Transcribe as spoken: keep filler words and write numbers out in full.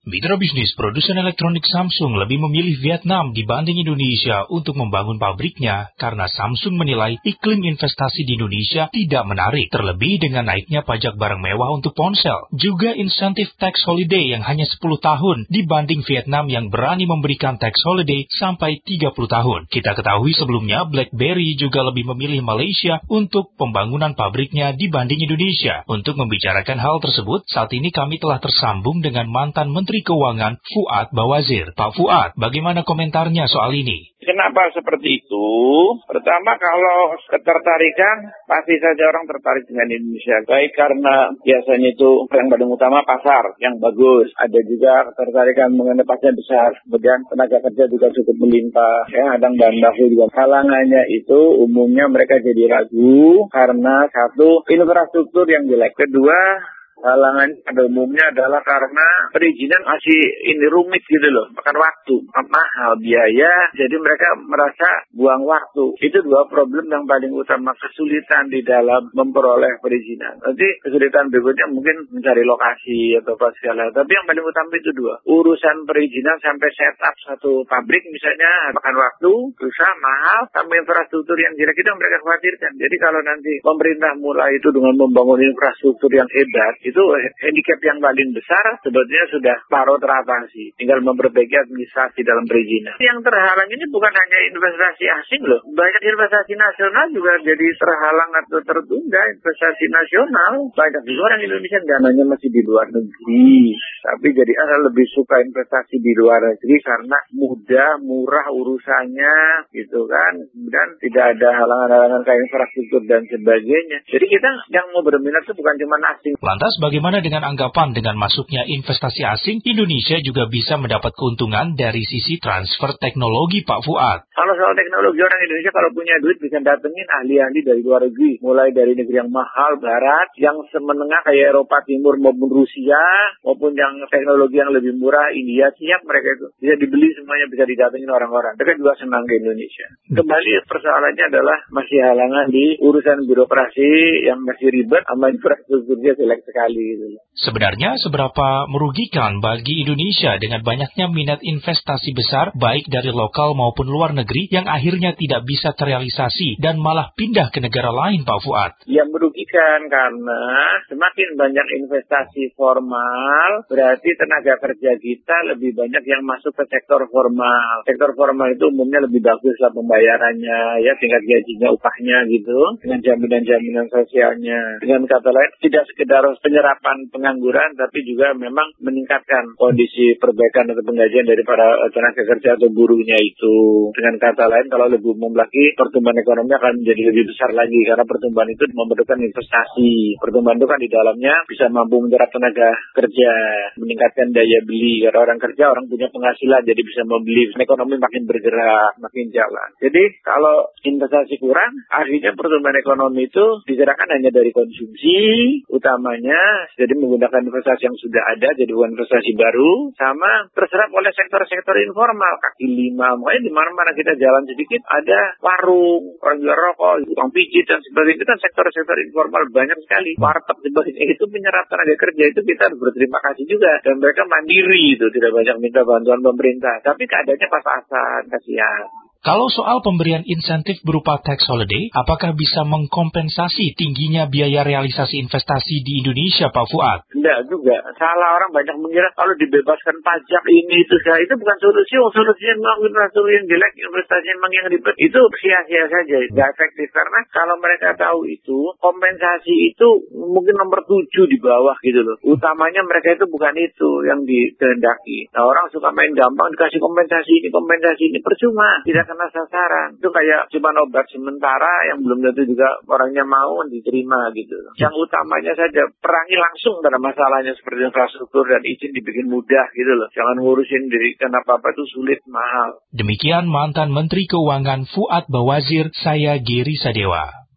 Mitra bisnis produsen elektronik Samsung lebih memilih Vietnam dibanding Indonesia untuk membangun pabriknya karena Samsung menilai iklim investasi di Indonesia tidak menarik, terlebih dengan naiknya pajak barang mewah untuk ponsel. Juga insentif tax holiday yang hanya sepuluh tahun dibanding Vietnam yang berani memberikan tax holiday sampai tiga puluh tahun. Kita ketahui sebelumnya BlackBerry juga lebih memilih Malaysia untuk pembangunan pabriknya dibanding Indonesia. Untuk membicarakan hal tersebut, saat ini kami telah tersambung dengan mantan Menteri Keuangan Fuad Bawazir. Pak Fuad, bagaimana komentarnya soal ini? Kenapa seperti itu? Pertama, kalau ketertarikan, pasti saja orang tertarik dengan Indonesia. Baik karena biasanya itu yang paling utama pasar yang bagus. Ada juga ketertarikan mengenai pasar besar. Kemudian tenaga kerja juga cukup melimpah. Ya, kadang bahan baku juga. Halangannya itu umumnya mereka jadi ragu karena satu, infrastruktur yang jelek. Kedua, halangan pada umumnya adalah karena perizinan masih ini rumit gitu loh, makan waktu, mahal biaya, jadi mereka merasa buang waktu. Itu dua problem yang paling utama, kesulitan di dalam memperoleh perizinan. Nanti kesulitan berikutnya mungkin mencari lokasi atau apa segala. Tapi yang paling utama itu dua. Urusan perizinan sampai setup satu pabrik misalnya makan waktu, susah, mahal, sampai infrastruktur yang jelek itu yang mereka khawatirkan. Jadi kalau nanti pemerintah mulai itu dengan membangun infrastruktur yang hebat, itu handicap yang paling besar sebetulnya sudah paruh teratasi. Tinggal memperbaiki administrasi dalam perizinan. Yang terhalang ini bukan hanya investasi asing loh. Banyak investasi nasional juga jadi terhalang atau tertunda. Investasi nasional. Banyak juga orang Indonesia dananya masih di luar negeri. Tapi jadi orang lebih suka investasi di luar negeri karena mudah, murah urusannya gitu kan. Dan tidak ada halangan-halangan kayak infrastruktur dan sebagainya. Jadi kita yang mau berminat itu bukan cuma asing. Lantas bagaimana dengan anggapan dengan masuknya investasi asing, Indonesia juga bisa mendapat keuntungan dari sisi transfer teknologi, Pak Fuad? Kalau soal teknologi, orang Indonesia kalau punya duit bisa datengin ahli-ahli dari luar negeri. Mulai dari negeri yang mahal, barat, yang semenengah kayak Eropa Timur maupun Rusia, maupun yang teknologi yang lebih murah, India, siap mereka itu. Bisa dibeli semuanya, bisa didatengin orang-orang. Mereka juga senang ke Indonesia. Kembali persoalannya adalah masih halangan di urusan birokrasi yang masih ribet sama infrastrukturnya jelek sekali. Sebenarnya seberapa merugikan bagi Indonesia dengan banyaknya minat investasi besar baik dari lokal maupun luar negeri yang akhirnya tidak bisa terrealisasi dan malah pindah ke negara lain, Pak Fuad? Yang merugikan karena semakin banyak investasi formal, berarti tenaga kerja kita lebih banyak yang masuk ke sektor formal. Sektor formal itu umumnya lebih bagus lah pembayarannya, ya tingkat gajinya, upahnya gitu, dengan jaminan-jaminan sosialnya. Dengan kata lain, tidak sekedar penyerapan pengangguran, tapi juga memang meningkatkan kondisi perbaikan atau penggajian dari para tenaga kerja atau buruhnya itu. Dengan kata lain, kalau lebih umum lagi, pertumbuhan ekonomi akan menjadi lebih besar lagi, karena pertumbuhan itu memerlukan investasi. Pertumbuhan itu kan di dalamnya bisa mampu menyerap tenaga kerja, meningkatkan daya beli. Karena orang kerja, orang punya penghasilan, jadi bisa membeli. Ekonomi makin bergerak, makin jalan. Jadi kalau investasi kurang, akhirnya pertumbuhan ekonomi itu digerakkan hanya dari konsumsi utamanya, jadi menggunakan investasi yang sudah ada, jadi bukan investasi baru, sama terserap oleh sektor-sektor informal, kaki lima. Makanya di mana-mana kita jalan sedikit, ada warung, orang jual rokok, tukang pijit, dan sebagainya. Itu kan sektor-sektor informal banyak sekali. Warteg, sebagainya. Itu menyerap tenaga kerja, itu kita harus berterima kasih juga. Dan mereka mandiri, itu tidak banyak minta bantuan pemerintah. Tapi keadaannya pas-pasan, kasihan. Kalau soal pemberian insentif berupa tax holiday, apakah bisa mengkompensasi tingginya biaya realisasi investasi di Indonesia, Pak Fuad? Tidak juga. Salah, orang banyak mengira kalau dibebaskan pajak ini, itu saya itu bukan solusi. Oh, solusinya memang infrastruktur yang jelek, investasi memang yang ribet. Itu sia-sia saja, tidak efektif. Karena kalau mereka tahu itu, kompensasi itu mungkin nomor tujuh di bawah gitu loh. Utamanya mereka itu bukan itu yang dikehendaki. Nah, orang suka main gampang, dikasih kompensasi ini, kompensasi ini, percuma. Tidak kena sasaran. Itu kayak cuma obat sementara yang belum tentu juga orangnya mau diterima gitu. Yang utamanya saja perangi langsung pada masalahnya seperti infrastruktur dan izin dibikin mudah gitu loh. Jangan ngurusin diri kenapa apa itu sulit, mahal. Demikian mantan Menteri Keuangan Fuad Bawazir, saya Giri Sadewa.